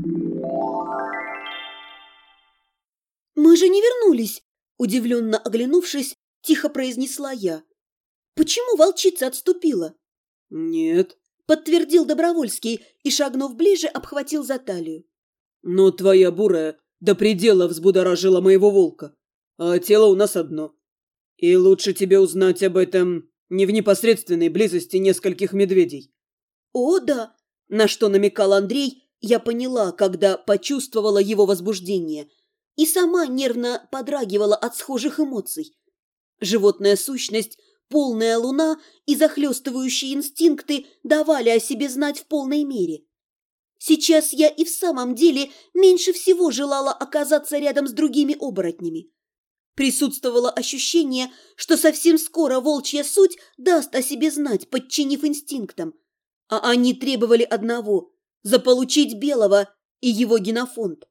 «Мы же не вернулись!» – удивленно оглянувшись, тихо произнесла я. «Почему волчица отступила?» «Нет». – подтвердил Добровольский и, шагнув ближе, обхватил за талию. «Но твоя бурая до предела взбудоражила моего волка, а тело у нас одно. И лучше тебе узнать об этом не в непосредственной близости нескольких медведей». «О, да!» – на что намекал Андрей, я поняла, когда почувствовала его возбуждение – и сама нервно подрагивала от схожих эмоций. Животная сущность, полная луна и захлестывающие инстинкты давали о себе знать в полной мере. Сейчас я и в самом деле меньше всего желала оказаться рядом с другими оборотнями. Присутствовало ощущение, что совсем скоро волчья суть даст о себе знать, подчинив инстинктам. А они требовали одного – заполучить Белого и его генофонд.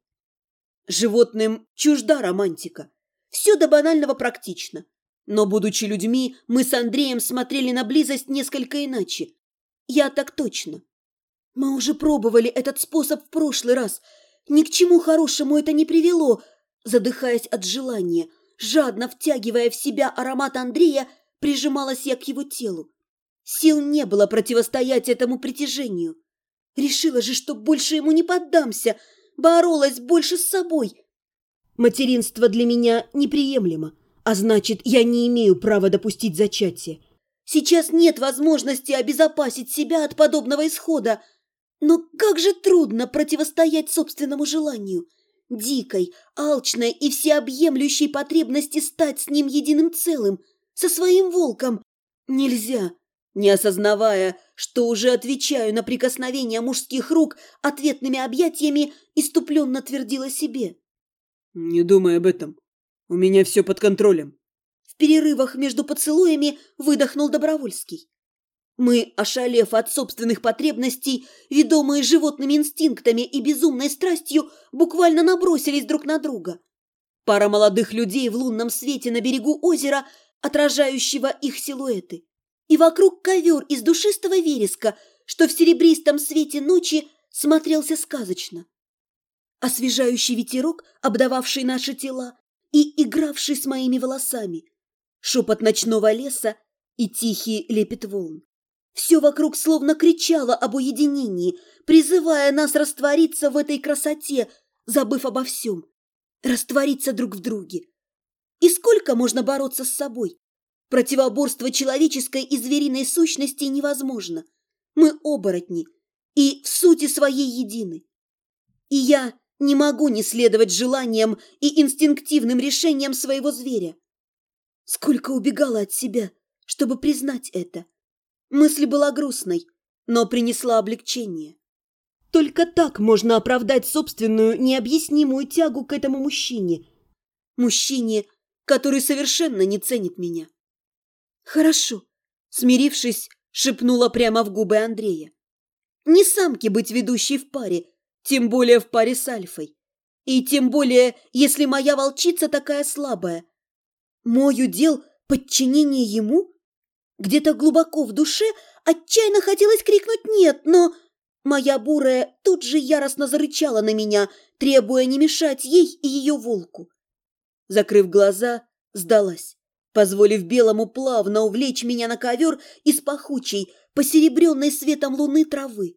Животным чужда романтика. Все до банального практично. Но, будучи людьми, мы с Андреем смотрели на близость несколько иначе. Я так точно. Мы уже пробовали этот способ в прошлый раз. Ни к чему хорошему это не привело. Задыхаясь от желания, жадно втягивая в себя аромат Андрея, прижималась я к его телу. Сил не было противостоять этому притяжению. Решила же, что больше ему не поддамся, боролась больше с собой. Материнство для меня неприемлемо, а значит, я не имею права допустить зачатия. Сейчас нет возможности обезопасить себя от подобного исхода. Но как же трудно противостоять собственному желанию, дикой, алчной и всеобъемлющей потребности стать с ним единым целым, со своим волком. Нельзя. Не осознавая, что уже отвечаю на прикосновения мужских рук ответными объятиями, иступленно твердила себе. «Не думай об этом. У меня все под контролем». В перерывах между поцелуями выдохнул Добровольский. Мы, ошалев от собственных потребностей, ведомые животными инстинктами и безумной страстью, буквально набросились друг на друга. Пара молодых людей в лунном свете на берегу озера, отражающего их силуэты. И вокруг ковер из душистого вереска, что в серебристом свете ночи смотрелся сказочно. Освежающий ветерок, обдававший наши тела и игравший с моими волосами, шепот ночного леса и тихий лепет волн. Все вокруг словно кричало об уединении, призывая нас раствориться в этой красоте, забыв обо всем, раствориться друг в друге. И сколько можно бороться с собой? Противоборство человеческой и звериной сущности невозможно. Мы оборотни и в сути своей едины. И я не могу не следовать желаниям и инстинктивным решениям своего зверя. Сколько убегала от себя, чтобы признать это. Мысль была грустной, но принесла облегчение. Только так можно оправдать собственную необъяснимую тягу к этому мужчине. Мужчине, который совершенно не ценит меня. «Хорошо», — смирившись, шепнула прямо в губы Андрея. «Не самке быть ведущей в паре, тем более в паре с Альфой. И тем более, если моя волчица такая слабая. Мой удел — подчинение ему?» Где-то глубоко в душе отчаянно хотелось крикнуть «нет», но моя бурая тут же яростно зарычала на меня, требуя не мешать ей и ее волку. Закрыв глаза, сдалась, позволив Белому плавно увлечь меня на ковер из пахучей, посеребренной светом луны травы.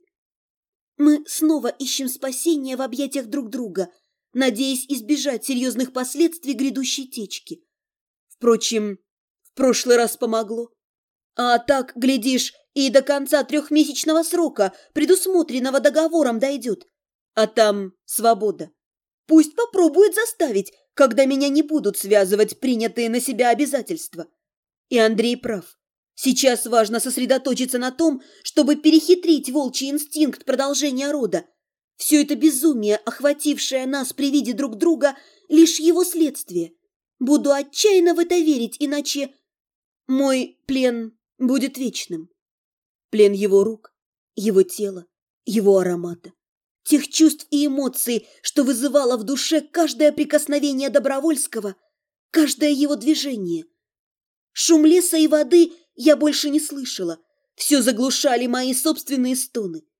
Мы снова ищем спасения в объятиях друг друга, надеясь избежать серьезных последствий грядущей течки. Впрочем, в прошлый раз помогло. А так, глядишь, и до конца 3-месячного срока, предусмотренного договором, дойдет. А там свобода. Пусть попробует заставить, когда меня не будут связывать принятые на себя обязательства. И Андрей прав. Сейчас важно сосредоточиться на том, чтобы перехитрить волчий инстинкт продолжения рода. Все это безумие, охватившее нас при виде друг друга, лишь его следствие. Буду отчаянно в это верить, иначе мой плен будет вечным. Плен его рук, его тела, его аромата. Тех чувств и эмоций, что вызывало в душе каждое прикосновение Добровольского, каждое его движение. Шум леса и воды я больше не слышала. Все заглушали мои собственные стоны.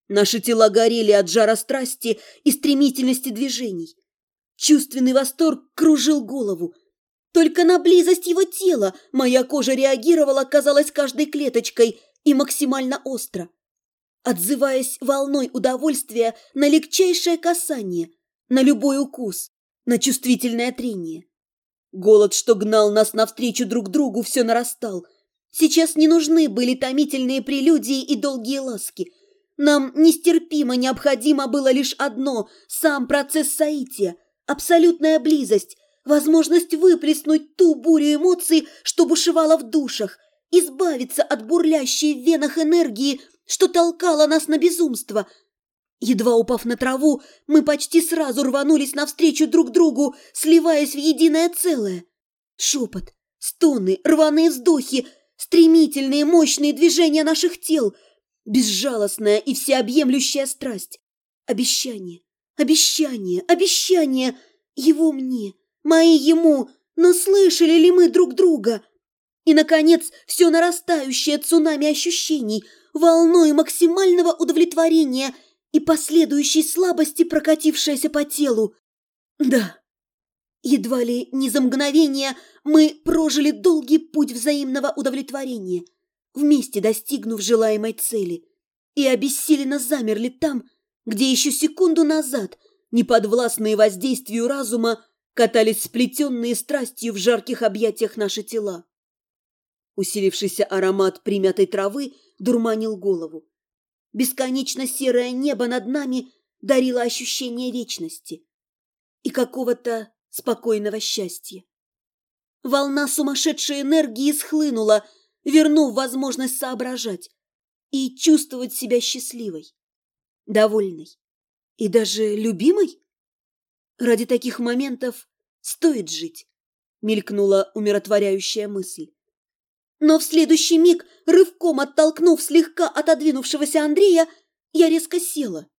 Наши тела горели от жара страсти и стремительности движений. Чувственный восторг кружил голову. Только на близость его тела моя кожа реагировала, казалось, каждой клеточкой и максимально остро, отзываясь волной удовольствия на легчайшее касание, на любой укус, на чувствительное трение. Голод, что гнал нас навстречу друг другу, все нарастал. Сейчас не нужны были томительные прелюдии и долгие ласки. Нам нестерпимо необходимо было лишь одно – сам процесс соития, абсолютная близость, возможность выплеснуть ту бурю эмоций, что бушевала в душах, избавиться от бурлящей в венах энергии, что толкала нас на безумство. Едва упав на траву, мы почти сразу рванулись навстречу друг другу, сливаясь в единое целое. Шепот, стоны, рваные вздохи, стремительные мощные движения наших тел, безжалостная и всеобъемлющая страсть. Обещание, обещание, обещание, его мне, мои ему, но слышали ли мы друг друга? И, наконец, все нарастающее цунами ощущений, волной максимального удовлетворения и последующей слабости, прокатившаяся по телу. Да, едва ли не за мгновение мы прожили долгий путь взаимного удовлетворения, вместе достигнув желаемой цели, и обессиленно замерли там, где еще секунду назад, неподвластные воздействию разума, катались сплетенные страстью в жарких объятиях наши тела. Усилившийся аромат примятой травы дурманил голову. Бесконечно серое небо над нами дарило ощущение вечности и какого-то спокойного счастья. Волна сумасшедшей энергии схлынула, вернув возможность соображать и чувствовать себя счастливой, довольной и даже любимой. Ради таких моментов стоит жить, мелькнула умиротворяющая мысль. Но в следующий миг, рывком оттолкнув слегка отодвинувшегося Андрея, я резко села.